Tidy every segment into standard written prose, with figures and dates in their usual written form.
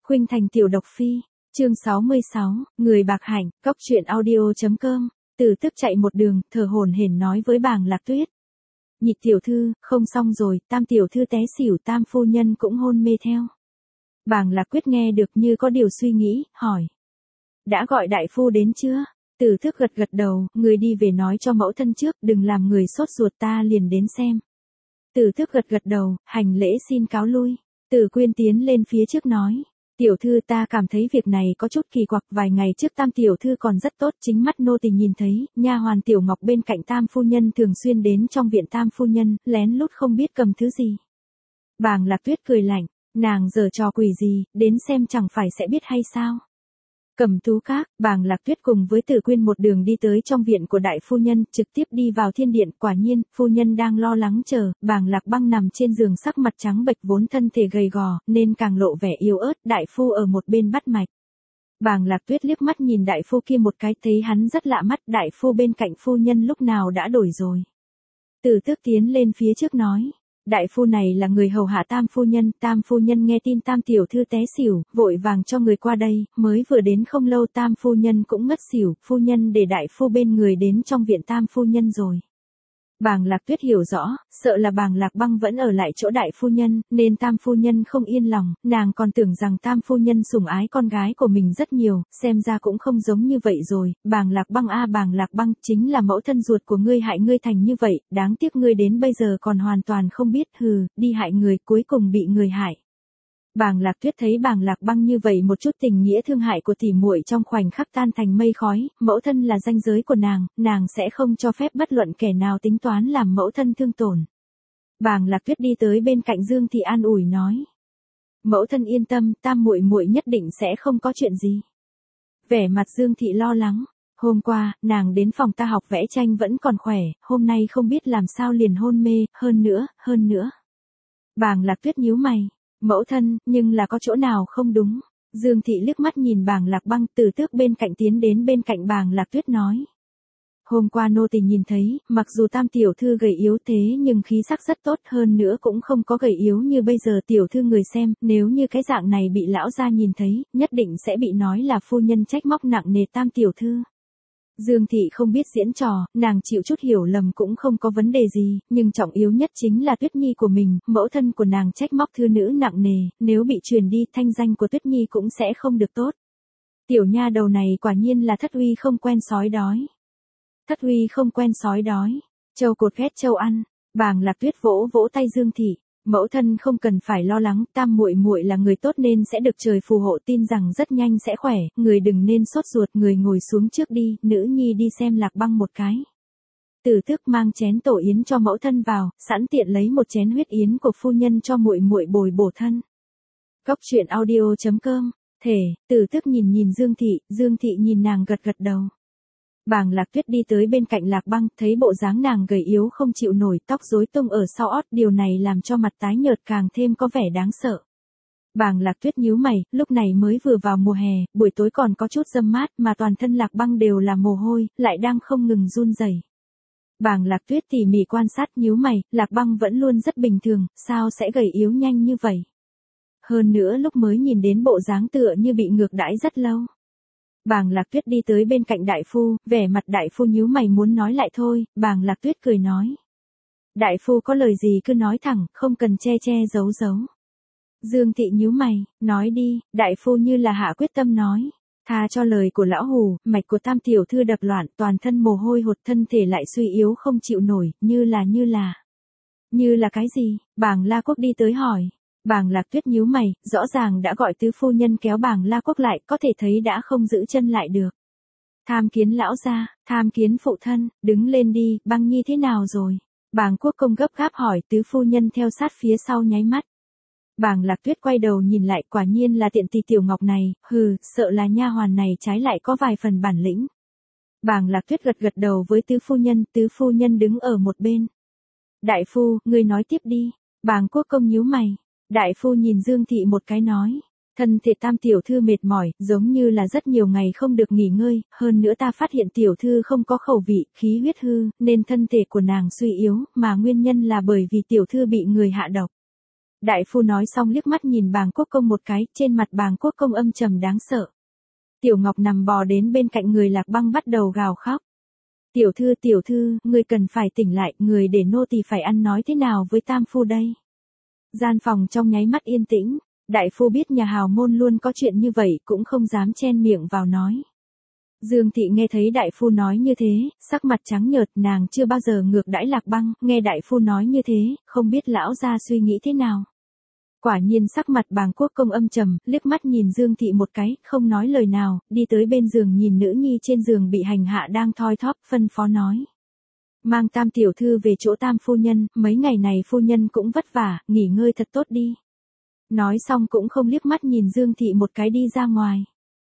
Khuynh Thành tiểu độc phi, chương 66, người bạc hạnh, cóc truyện audio.com, Từ Tức chạy một đường, thở hổn hển nói với Bàng Lạc Tuyết. Nhị tiểu thư, không xong rồi, Tam tiểu thư té xỉu, Tam phu nhân cũng hôn mê theo. Bàng Lạc Tuyết nghe được như có điều suy nghĩ, hỏi. Đã gọi đại phu đến chưa? Từ Tức gật gật đầu, người đi về nói cho mẫu thân trước, đừng làm người sốt ruột, ta liền đến xem. Từ Tức gật gật đầu, hành lễ xin cáo lui. Từ Quyên tiến lên phía trước nói. Tiểu thư, ta cảm thấy việc này có chút kỳ quặc, vài ngày trước Tam tiểu thư còn rất tốt, chính mắt nô tỳ nhìn thấy, nha hoàn Tiểu Ngọc bên cạnh Tam phu nhân thường xuyên đến trong viện Tam phu nhân, lén lút không biết cầm thứ gì. Bàng Lạc Tuyết cười lạnh, nàng giở trò quỷ gì, đến xem chẳng phải sẽ biết hay sao. Cẩm Tú Các, Bàng Lạc Tuyết cùng với Từ Quyên một đường đi tới trong viện của đại phu nhân, trực tiếp đi vào thiên điện, quả nhiên, phu nhân đang lo lắng chờ, Bàng Lạc Băng nằm trên giường sắc mặt trắng bệch vốn thân thể gầy gò, nên càng lộ vẻ yếu ớt, đại phu ở một bên bắt mạch. Bàng Lạc Tuyết liếc mắt nhìn đại phu kia một cái, thấy hắn rất lạ mắt, đại phu bên cạnh phu nhân lúc nào đã đổi rồi. Từ Tước tiến lên phía trước nói. Đại phu này là người hầu hạ Tam phu nhân nghe tin Tam tiểu thư té xỉu, vội vàng cho người qua đây, mới vừa đến không lâu Tam phu nhân cũng ngất xỉu, phu nhân để đại phu bên người đến trong viện Tam phu nhân rồi. Bàng Lạc Tuyết hiểu rõ, sợ là Bàng Lạc Băng vẫn ở lại chỗ đại phu nhân, nên Tam phu nhân không yên lòng, nàng còn tưởng rằng Tam phu nhân sủng ái con gái của mình rất nhiều, xem ra cũng không giống như vậy rồi. Bàng Lạc Băng a, Bàng Lạc Băng, chính là mẫu thân ruột của ngươi hại ngươi thành như vậy, đáng tiếc ngươi đến bây giờ còn hoàn toàn không biết, hừ, đi hại người, cuối cùng bị người hại. Bàng Lạc Tuyết thấy Bàng Lạc Băng như vậy, một chút tình nghĩa thương hại của tỷ muội trong khoảnh khắc tan thành mây khói, mẫu thân là ranh giới của nàng sẽ không cho phép bất luận kẻ nào tính toán làm mẫu thân thương tổn. Bàng Lạc Tuyết đi tới bên cạnh Dương Thị an ủi nói. Mẫu thân yên tâm, Tam muội muội nhất định sẽ không có chuyện gì. Vẻ mặt Dương Thị lo lắng. Hôm qua, nàng đến phòng ta học vẽ tranh vẫn còn khỏe, hôm nay không biết làm sao liền hôn mê, hơn nữa. Bàng Lạc Tuyết nhíu mày. Mẫu thân, nhưng là có chỗ nào không đúng. Dương Thị liếc mắt nhìn Bàng Lạc Băng, Từ Tước bên cạnh tiến đến bên cạnh Bàng Lạc Tuyết nói. Hôm qua nô tỳ nhìn thấy, mặc dù Tam tiểu thư gầy yếu thế nhưng khí sắc rất tốt, hơn nữa cũng không có gầy yếu như bây giờ. Tiểu thư người xem, nếu như cái dạng này bị lão gia nhìn thấy, nhất định sẽ bị nói là phu nhân trách móc nặng nề Tam tiểu thư. Dương Thị không biết diễn trò, nàng chịu chút hiểu lầm cũng không có vấn đề gì, nhưng trọng yếu nhất chính là Tuyết Nhi của mình, mẫu thân của nàng trách móc thư nữ nặng nề, nếu bị truyền đi thanh danh của Tuyết Nhi cũng sẽ không được tốt. Tiểu nha đầu này quả nhiên là thất uy không quen sói đói. Thất uy không quen sói đói, trâu cột ghét trâu ăn. Bàng Lạc Tuyết vỗ vỗ tay Dương Thị. Mẫu thân không cần phải lo lắng, Tam muội muội là người tốt nên sẽ được trời phù hộ, tin rằng rất nhanh sẽ khỏe, người đừng nên sốt ruột, người ngồi xuống trước đi, nữ nhi đi xem Lạc Băng một cái. Từ Tước mang chén tổ yến cho mẫu thân vào, sẵn tiện lấy một chén huyết yến của phu nhân cho muội muội bồi bổ thân. Cóc truyện audio.com, thể, Từ Tước nhìn Dương Thị nhìn nàng gật gật đầu. Bàng Lạc Tuyết đi tới bên cạnh Lạc Băng, thấy bộ dáng nàng gầy yếu không chịu nổi, tóc rối tung ở sau ót, điều này làm cho mặt tái nhợt càng thêm có vẻ đáng sợ. Bàng Lạc Tuyết nhíu mày, lúc này mới vừa vào mùa hè, buổi tối còn có chút râm mát mà toàn thân Lạc Băng đều là mồ hôi, lại đang không ngừng run rẩy. Bàng Lạc Tuyết tỉ mỉ quan sát nhíu mày, Lạc Băng vẫn luôn rất bình thường, sao sẽ gầy yếu nhanh như vậy? Hơn nữa lúc mới nhìn đến bộ dáng tựa như bị ngược đãi rất lâu. Bàng Lạc Tuyết đi tới bên cạnh đại phu, vẻ mặt đại phu nhíu mày muốn nói lại thôi, Bàng Lạc Tuyết cười nói. Đại phu có lời gì cứ nói thẳng, không cần che giấu. Dương Thị nhíu mày, nói đi, đại phu như là hạ quyết tâm nói. Tha cho lời của lão hù, mạch của Tam tiểu thư đập loạn, toàn thân mồ hôi hột, thân thể lại suy yếu không chịu nổi, như là cái gì? Bàng La Quốc đi tới hỏi. Bàng Lạc Tuyết nhíu mày, rõ ràng đã gọi tứ phu nhân kéo Bàng La Quốc lại, có thể thấy đã không giữ chân lại được. Tham kiến lão gia, tham kiến phụ thân, đứng lên đi, Băng Nhi thế nào rồi? Bàng Quốc công gấp gáp hỏi, tứ phu nhân theo sát phía sau nháy mắt. Bàng Lạc Tuyết quay đầu nhìn lại, quả nhiên là tiện tỳ Tiểu Ngọc này, hừ, sợ là nha hoàn này trái lại có vài phần bản lĩnh. Bàng Lạc Tuyết gật đầu với tứ phu nhân đứng ở một bên. Đại phu, ngươi nói tiếp đi. Bàng Quốc công nhíu mày. Đại phu nhìn Dương Thị một cái nói, thân thể Tam tiểu thư mệt mỏi, giống như là rất nhiều ngày không được nghỉ ngơi, hơn nữa ta phát hiện tiểu thư không có khẩu vị, khí huyết hư, nên thân thể của nàng suy yếu, mà nguyên nhân là bởi vì tiểu thư bị người hạ độc. Đại phu nói xong liếc mắt nhìn bàng quốc công một cái, trên mặt bàng quốc công âm trầm đáng sợ. Tiểu Ngọc nằm bò đến bên cạnh người Lạc Băng bắt đầu gào khóc. Tiểu thư, người cần phải tỉnh lại, người để nô tỳ phải ăn nói thế nào với tam phu đây? Gian phòng trong nháy mắt yên tĩnh, đại phu biết nhà hào môn luôn có chuyện như vậy cũng không dám chen miệng vào nói. Dương Thị nghe thấy đại phu nói như thế, sắc mặt trắng nhợt, nàng chưa bao giờ ngược đãi Lạc Băng, nghe đại phu nói như thế, không biết lão gia suy nghĩ thế nào. Quả nhiên sắc mặt bàng quốc công âm trầm, liếc mắt nhìn Dương Thị một cái, không nói lời nào, đi tới bên giường nhìn nữ nhi trên giường bị hành hạ đang thoi thóp, phân phó nói. Mang tam tiểu thư về chỗ tam phu nhân, mấy ngày này phu nhân cũng vất vả, nghỉ ngơi thật tốt đi. Nói xong cũng không liếc mắt nhìn Dương Thị một cái đi ra ngoài.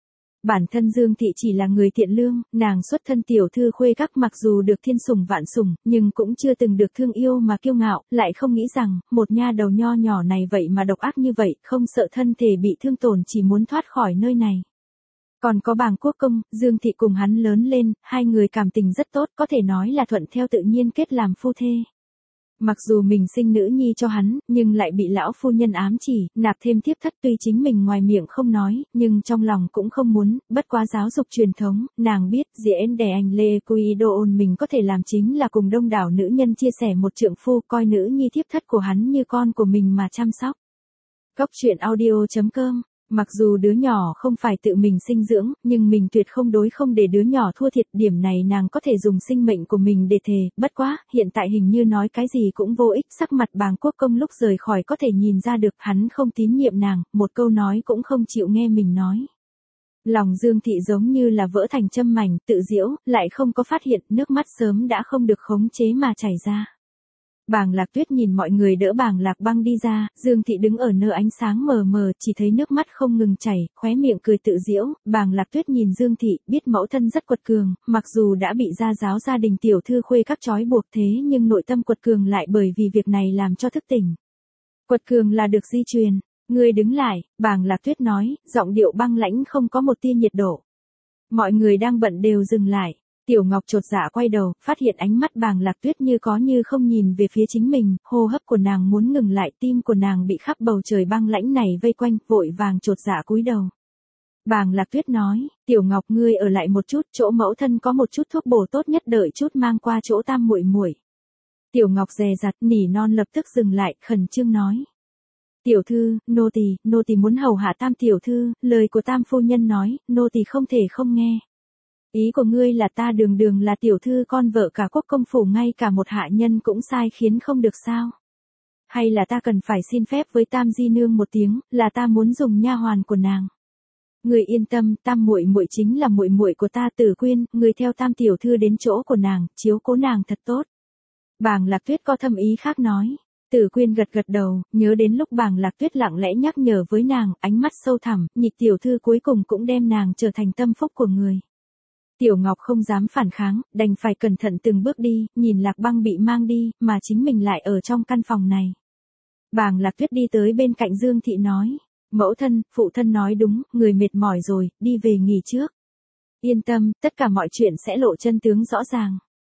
Bản thân Dương Thị chỉ là người thiện lương, nàng xuất thân tiểu thư khuê các mặc dù được thiên sủng vạn sủng, nhưng cũng chưa từng được thương yêu mà kiêu ngạo, lại không nghĩ rằng, một nha đầu nho nhỏ này vậy mà độc ác như vậy, không sợ thân thể bị thương tổn chỉ muốn thoát khỏi nơi này. Còn có bàng quốc công, Dương Thị cùng hắn lớn lên, hai người cảm tình rất tốt, có thể nói là thuận theo tự nhiên kết làm phu thê. Mặc dù mình sinh nữ nhi cho hắn, nhưng lại bị lão phu nhân ám chỉ, nạp thêm thiếp thất, tuy chính mình ngoài miệng không nói, nhưng trong lòng cũng không muốn, bất quá giáo dục truyền thống, nàng biết, diễn đẻ anh Lê Quy Đô ôn mình có thể làm chính là cùng đông đảo nữ nhân chia sẻ một trượng phu, coi nữ nhi thiếp thất của hắn như con của mình mà chăm sóc. Cốc truyện audio.com. Mặc dù đứa nhỏ không phải tự mình sinh dưỡng, nhưng mình tuyệt không để đứa nhỏ thua thiệt, điểm này nàng có thể dùng sinh mệnh của mình để thề, bất quá, hiện tại hình như nói cái gì cũng vô ích, sắc mặt bàng quốc công lúc rời khỏi có thể nhìn ra được, hắn không tín nhiệm nàng, một câu nói cũng không chịu nghe mình nói. Lòng Dương Thị giống như là vỡ thành châm mảnh, tự giễu, lại không có phát hiện, nước mắt sớm đã không được khống chế mà chảy ra. Bàng Lạc Tuyết nhìn mọi người đỡ Bàng Lạc Băng đi ra, Dương Thị đứng ở nơi ánh sáng mờ mờ, chỉ thấy nước mắt không ngừng chảy, khóe miệng cười tự giễu. Bàng Lạc Tuyết nhìn Dương Thị, biết mẫu thân rất quật cường, mặc dù đã bị gia giáo gia đình tiểu thư khuê các trói buộc thế nhưng nội tâm quật cường lại bởi vì việc này làm cho thức tỉnh. Quật cường là được di truyền. Ngươi đứng lại, Bàng Lạc Tuyết nói, giọng điệu băng lãnh không có một tia nhiệt độ. Mọi người đang bận đều dừng lại. Tiểu Ngọc chột dạ quay đầu, phát hiện ánh mắt Bàng Lạc Tuyết như có như không nhìn về phía chính mình, hô hấp của nàng muốn ngừng lại, tim của nàng bị khắp bầu trời băng lãnh này vây quanh, vội vàng chột dạ cúi đầu. Bàng Lạc Tuyết nói, Tiểu Ngọc ngươi ở lại một chút, chỗ mẫu thân có một chút thuốc bổ tốt nhất đợi chút mang qua chỗ tam muội muội. Tiểu Ngọc dè dặt, nỉ non lập tức dừng lại, khẩn trương nói. Tiểu thư, nô tỳ muốn hầu hạ tam tiểu thư, lời của tam phu nhân nói, nô tỳ không thể không nghe. Ý của ngươi là ta đường là tiểu thư con vợ cả quốc công phủ, ngay cả một hạ nhân cũng sai khiến không được sao? Hay là ta cần phải xin phép với tam di nương một tiếng, là ta muốn dùng nha hoàn của nàng? Ngươi yên tâm, tam muội muội chính là muội muội của ta, Tử Quyên, ngươi theo tam tiểu thư đến chỗ của nàng, chiếu cố nàng thật tốt. Bàng Lạc Tuyết có thâm ý khác nói. Tử Quyên gật gật đầu, nhớ đến lúc Bàng Lạc Tuyết lặng lẽ nhắc nhở với nàng, ánh mắt sâu thẳm, Nhị tiểu thư cuối cùng cũng đem nàng trở thành tâm phúc của người. Tiểu Ngọc không dám phản kháng, đành phải cẩn thận từng bước đi, nhìn Lạc Băng bị mang đi, mà chính mình lại ở trong căn phòng này. Bàng Lạc Tuyết đi tới bên cạnh Dương Thị nói, mẫu thân, phụ thân nói đúng, người mệt mỏi rồi, đi về nghỉ trước. Yên tâm, tất cả mọi chuyện sẽ lộ chân tướng rõ ràng.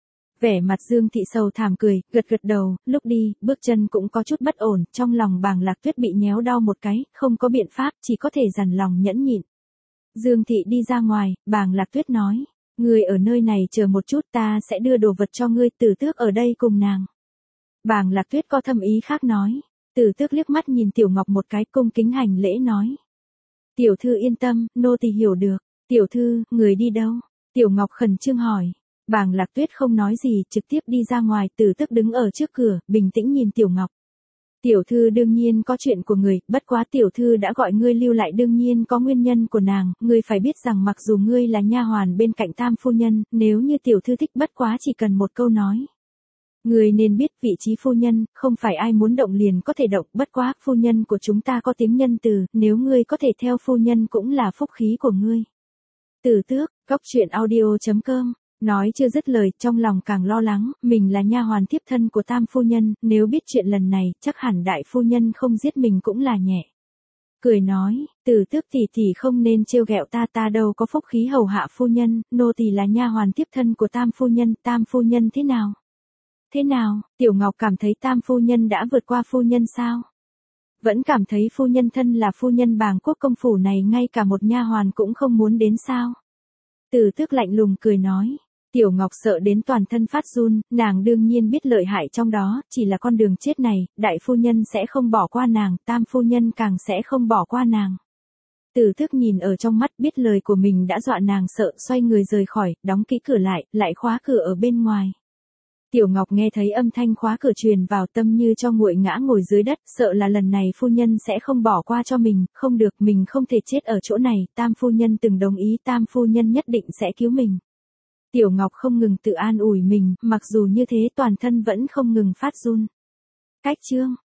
Vẻ mặt Dương Thị sầu thảm cười, gật gật đầu, lúc đi, bước chân cũng có chút bất ổn, trong lòng Bàng Lạc Tuyết bị nhéo đau một cái, không có biện pháp, chỉ có thể dằn lòng nhẫn nhịn. Dương Thị đi ra ngoài, Bàng Lạc Tuyết nói, ngươi ở nơi này chờ một chút, ta sẽ đưa đồ vật cho ngươi, Tử Tước ở đây cùng nàng. Bàng Lạc Tuyết có thâm ý khác nói, Tử Tước liếc mắt nhìn Tiểu Ngọc một cái, cung kính hành lễ nói. Tiểu thư yên tâm, nô tỳ hiểu được. Tiểu thư, người đi đâu? Tiểu Ngọc khẩn trương hỏi. Bàng Lạc Tuyết không nói gì, trực tiếp đi ra ngoài, Tử Tước đứng ở trước cửa, bình tĩnh nhìn Tiểu Ngọc. Tiểu thư đương nhiên có chuyện của người, bất quá tiểu thư đã gọi ngươi lưu lại đương nhiên có nguyên nhân của nàng, ngươi phải biết rằng mặc dù ngươi là nha hoàn bên cạnh tam phu nhân, nếu như tiểu thư thích bất quá chỉ cần một câu nói. Ngươi nên biết vị trí phu nhân, không phải ai muốn động liền có thể động, bất quá phu nhân của chúng ta có tiếng nhân từ, nếu ngươi có thể theo phu nhân cũng là phúc khí của ngươi. Tử Tước, Cốc truyện audio.com. Nói chưa dứt lời, trong lòng càng lo lắng, mình là nha hoàn tiếp thân của tam phu nhân, nếu biết chuyện lần này, chắc hẳn đại phu nhân không giết mình cũng là nhẹ. Cười nói, Tử Tước tỷ không nên trêu ghẹo ta đâu có phúc khí hầu hạ phu nhân, nô tỳ là nha hoàn tiếp thân của tam phu nhân thế nào? Thế nào, Tiểu Ngọc cảm thấy tam phu nhân đã vượt qua phu nhân sao? Vẫn cảm thấy phu nhân thân là phu nhân Bàng Quốc công phủ này ngay cả một nha hoàn cũng không muốn đến sao? Từ Tước lạnh lùng cười nói. Tiểu Ngọc sợ đến toàn thân phát run, nàng đương nhiên biết lợi hại trong đó, chỉ là con đường chết này, đại phu nhân sẽ không bỏ qua nàng, tam phu nhân càng sẽ không bỏ qua nàng. Từ Tước nhìn ở trong mắt biết lời của mình đã dọa nàng sợ, xoay người rời khỏi, đóng kỹ cửa lại khóa cửa ở bên ngoài. Tiểu Ngọc nghe thấy âm thanh khóa cửa truyền vào, tâm như cho nguội ngã ngồi dưới đất, sợ là lần này phu nhân sẽ không bỏ qua cho mình, không được, mình không thể chết ở chỗ này, tam phu nhân từng đồng ý, tam phu nhân nhất định sẽ cứu mình. Tiểu Ngọc không ngừng tự an ủi mình, mặc dù như thế toàn thân vẫn không ngừng phát run. Cách chương